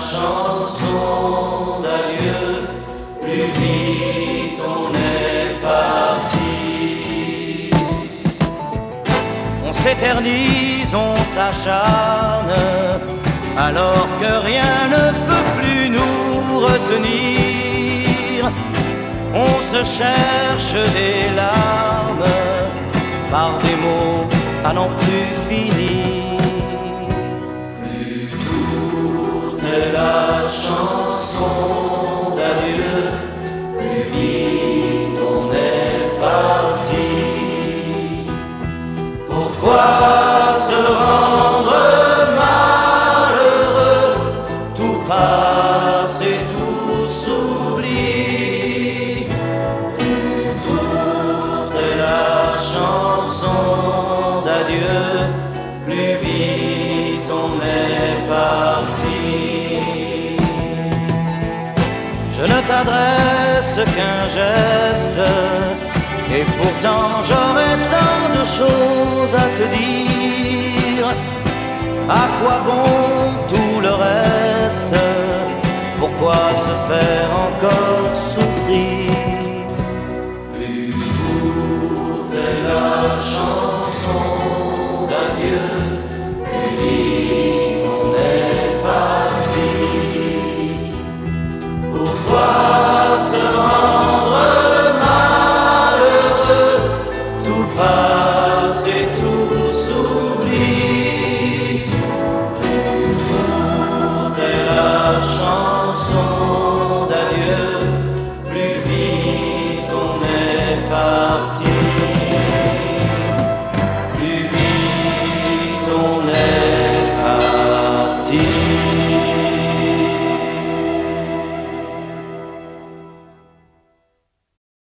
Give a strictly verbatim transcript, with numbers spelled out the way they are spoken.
chanson d'adieu, plus vite on est parti. On s'éternise, on s'acharne, alors que rien ne peut plus nous retenir. On se cherche des larmes par des mots à n'en plus finir. Plus courte est la chanson d'adieu, plus vite on est parti. Pourquoi se rendre malheureux? Tout passe et tout s'oublie. Plus courte est la chanson d'adieu, plus vite on est parti. Je ne t'adresse qu'un geste, et pourtant j'aurais tant de choses à te dire. À quoi bon tout le reste? Pourquoi se faire encore souffrir? Plus courte est la chanson